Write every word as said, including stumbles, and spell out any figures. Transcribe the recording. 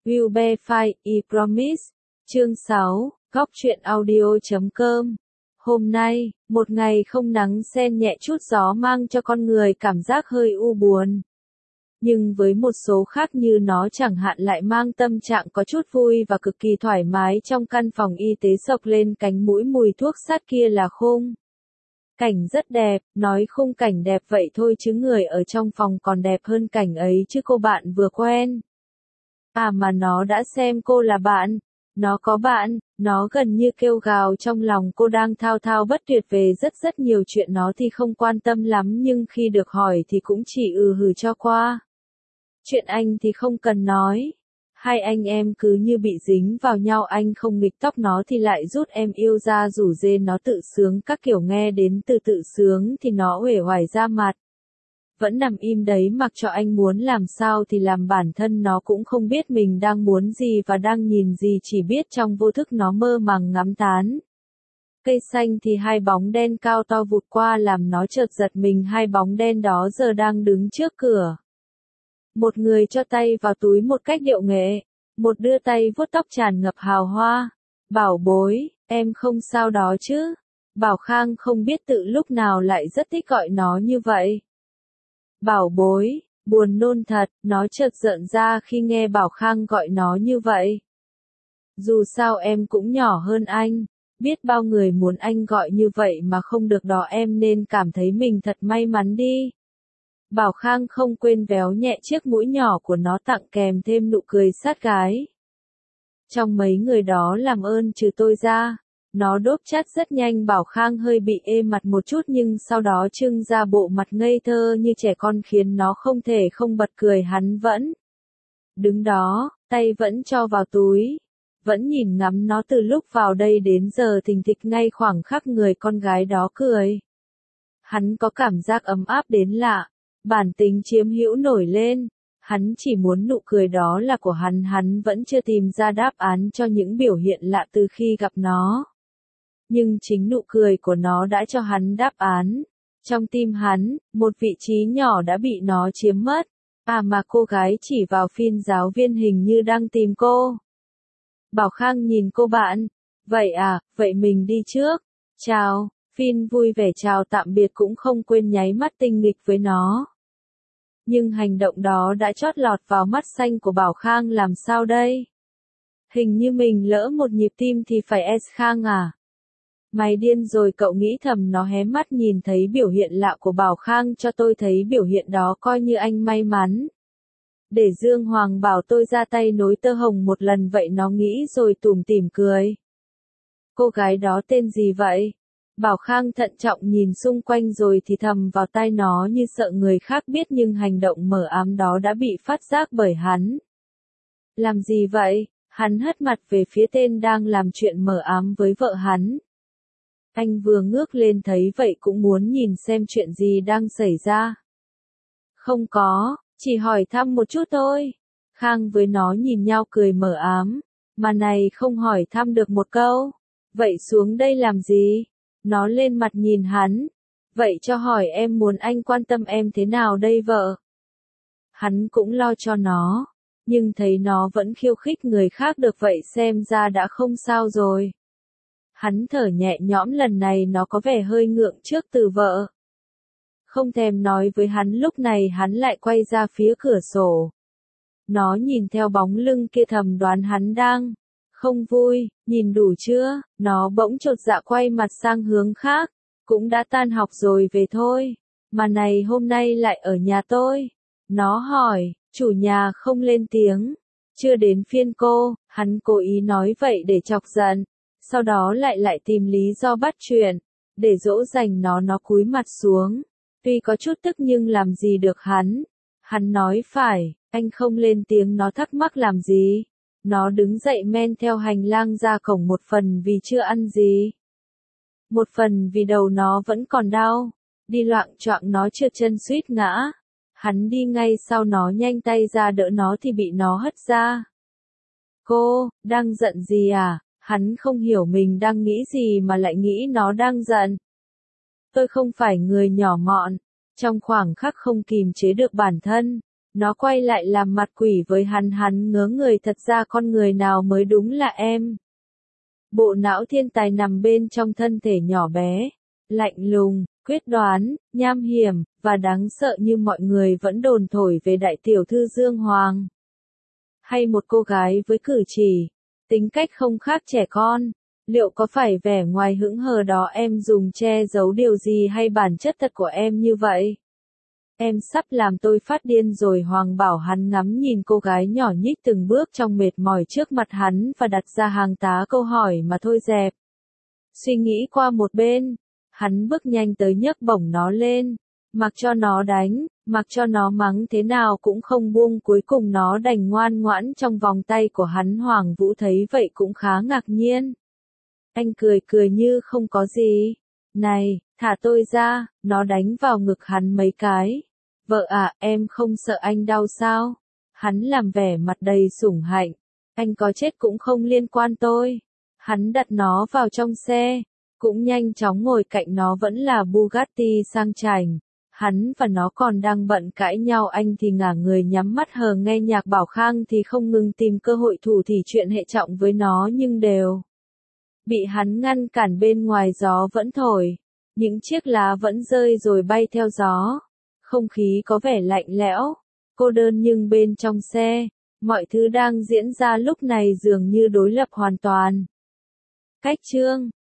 Will be fine, I promise. Chương sáu, góc truyện audio chấm com. Hôm nay, một ngày không nắng xen nhẹ chút gió mang cho con người cảm giác hơi u buồn. Nhưng với một số khác như nó chẳng hạn lại mang tâm trạng có chút vui và cực kỳ thoải mái trong căn phòng y tế sộc lên cánh mũi mùi thuốc sát kia là khung cảnh rất đẹp, nói khung cảnh đẹp vậy thôi chứ người ở trong phòng còn đẹp hơn cảnh ấy chứ cô bạn vừa quen. À mà nó đã xem cô là bạn, nó có bạn, nó gần như kêu gào trong lòng cô đang thao thao bất tuyệt về rất rất nhiều chuyện nó thì không quan tâm lắm nhưng khi được hỏi thì cũng chỉ ừ hừ cho qua. Chuyện anh thì không cần nói. Hai anh em cứ như bị dính vào nhau, anh không nghịch tóc nó thì lại rút em yêu ra rủ dê nó tự sướng các kiểu, nghe đến từ tự sướng thì nó uể oải ra mặt. Vẫn nằm im đấy mặc cho anh muốn làm sao thì làm, bản thân nó cũng không biết mình đang muốn gì và đang nhìn gì, chỉ biết trong vô thức nó mơ màng ngắm tán. Cây xanh thì hai bóng đen cao to vụt qua làm nó chợt giật mình, hai bóng đen đó giờ đang đứng trước cửa. Một người cho tay vào túi một cách điệu nghệ, một đưa tay vuốt tóc tràn ngập hào hoa. Bảo bối, em không sao đó chứ? Bảo Khang không biết tự lúc nào lại rất thích gọi nó như vậy. Bảo bối, buồn nôn thật, nó chợt giận ra khi nghe Bảo Khang gọi nó như vậy. Dù sao em cũng nhỏ hơn anh, biết bao người muốn anh gọi như vậy mà không được đó, em nên cảm thấy mình thật may mắn đi. Bảo Khang không quên véo nhẹ chiếc mũi nhỏ của nó tặng kèm thêm nụ cười sát gái. Trong mấy người đó làm ơn trừ tôi ra. Nó đốp chát rất nhanh. Bảo Khang hơi bị ê mặt một chút nhưng sau đó trưng ra bộ mặt ngây thơ như trẻ con khiến nó không thể không bật cười. Hắn vẫn đứng đó, tay vẫn cho vào túi, vẫn nhìn ngắm nó từ lúc vào đây đến giờ thình thịch ngay khoảng khắc người con gái đó cười. Hắn có cảm giác ấm áp đến lạ, bản tính chiếm hữu nổi lên. Hắn chỉ muốn nụ cười đó là của hắn, hắn vẫn chưa tìm ra đáp án cho những biểu hiện lạ từ khi gặp nó. Nhưng chính nụ cười của nó đã cho hắn đáp án. Trong tim hắn, một vị trí nhỏ đã bị nó chiếm mất. À mà cô gái chỉ vào phiên giáo viên hình như đang tìm cô. Bảo Khang nhìn cô bạn. Vậy à, vậy mình đi trước. Chào. Phiên vui vẻ chào tạm biệt cũng không quên nháy mắt tinh nghịch với nó. Nhưng hành động đó đã chót lọt vào mắt xanh của Bảo Khang, làm sao đây? Hình như mình lỡ một nhịp tim thì phải S Khang à? Mày điên rồi cậu nghĩ thầm. Nó hé mắt nhìn thấy biểu hiện lạ của Bảo Khang. Cho tôi thấy biểu hiện đó coi như anh may mắn. Để Dương Hoàng bảo tôi ra tay nối tơ hồng một lần vậy, nó nghĩ rồi tủm tỉm cười. Cô gái đó tên gì vậy? Bảo Khang thận trọng nhìn xung quanh rồi thì thầm vào tai nó như sợ người khác biết, nhưng hành động mờ ám đó đã bị phát giác bởi hắn. Làm gì vậy? Hắn hất mặt về phía tên đang làm chuyện mờ ám với vợ hắn. Anh vừa ngước lên thấy vậy cũng muốn nhìn xem chuyện gì đang xảy ra. Không có, chỉ hỏi thăm một chút thôi. Khang với nó nhìn nhau cười mờ ám. Mà này, không hỏi thăm được một câu. Vậy xuống đây làm gì? Nó lên mặt nhìn hắn. Vậy cho hỏi em muốn anh quan tâm em thế nào đây vợ? Hắn cũng lo cho nó. Nhưng thấy nó vẫn khiêu khích người khác được vậy xem ra đã không sao rồi. Hắn thở nhẹ nhõm, lần này nó có vẻ hơi ngượng trước từ vợ. Không thèm nói với hắn, lúc này hắn lại quay ra phía cửa sổ. Nó nhìn theo bóng lưng kia thầm đoán hắn đang không vui. Nhìn đủ chưa? Nó bỗng chột dạ quay mặt sang hướng khác. Cũng đã tan học rồi về thôi. Mà này, hôm nay lại ở nhà tôi. Nó hỏi, chủ nhà không lên tiếng. Chưa đến phiên cô. Hắn cố ý nói vậy để chọc giận. Sau đó lại lại tìm lý do bắt chuyện. Để dỗ dành nó nó cúi mặt xuống. Tuy có chút tức nhưng làm gì được hắn. Hắn nói phải, anh không lên tiếng. Nó thắc mắc làm gì? Nó đứng dậy men theo hành lang ra cổng, một phần vì chưa ăn gì. Một phần vì đầu nó vẫn còn đau. Đi loạng choạng nó trượt chân suýt ngã. Hắn đi ngay sau nó nhanh tay ra đỡ nó thì bị nó hất ra. Cô, đang giận gì à? Hắn không hiểu mình đang nghĩ gì mà lại nghĩ nó đang giận. Tôi không phải người nhỏ mọn. Trong khoảng khắc không kìm chế được bản thân, Nó quay lại làm mặt quỷ với hắn, hắn ngớ người, thật ra con người nào mới đúng là em. Bộ não thiên tài nằm bên trong thân thể nhỏ bé, lạnh lùng, quyết đoán, nham hiểm, và đáng sợ như mọi người vẫn đồn thổi về đại tiểu thư Dương Hoàng. Hay một cô gái với cử chỉ, tính cách không khác trẻ con, liệu có phải vẻ ngoài hững hờ đó em dùng che giấu điều gì hay bản chất thật của em như vậy? Em sắp làm tôi phát điên rồi. Hoàng bảo hắn ngắm nhìn cô gái nhỏ nhích từng bước trong mệt mỏi trước mặt hắn và đặt ra hàng tá câu hỏi mà thôi dẹp. Suy nghĩ qua một bên, hắn bước nhanh tới nhấc bổng nó lên, mặc cho nó đánh, mặc cho nó mắng thế nào cũng không buông, cuối cùng nó đành ngoan ngoãn trong vòng tay của hắn. Hoàng Vũ thấy vậy cũng khá ngạc nhiên. Anh cười cười như không có gì. Này, thả tôi ra, nó đánh vào ngực hắn mấy cái. Vợ à, em không sợ anh đau sao? Hắn làm vẻ mặt đầy sủng hạnh. Anh có chết cũng không liên quan tôi. Hắn đặt nó vào trong xe, cũng nhanh chóng ngồi cạnh nó vẫn là Bugatti sang chảnh. Hắn và nó còn đang bận cãi nhau, anh thì ngả người nhắm mắt hờ nghe nhạc, Bảo Khang thì không ngừng tìm cơ hội thủ thỉ chuyện hệ trọng với nó nhưng đều bị hắn ngăn cản. Bên ngoài gió vẫn thổi, những chiếc lá vẫn rơi rồi bay theo gió. Không khí có vẻ lạnh lẽo, cô đơn, nhưng bên trong xe, mọi thứ đang diễn ra lúc này dường như đối lập hoàn toàn. Cách chương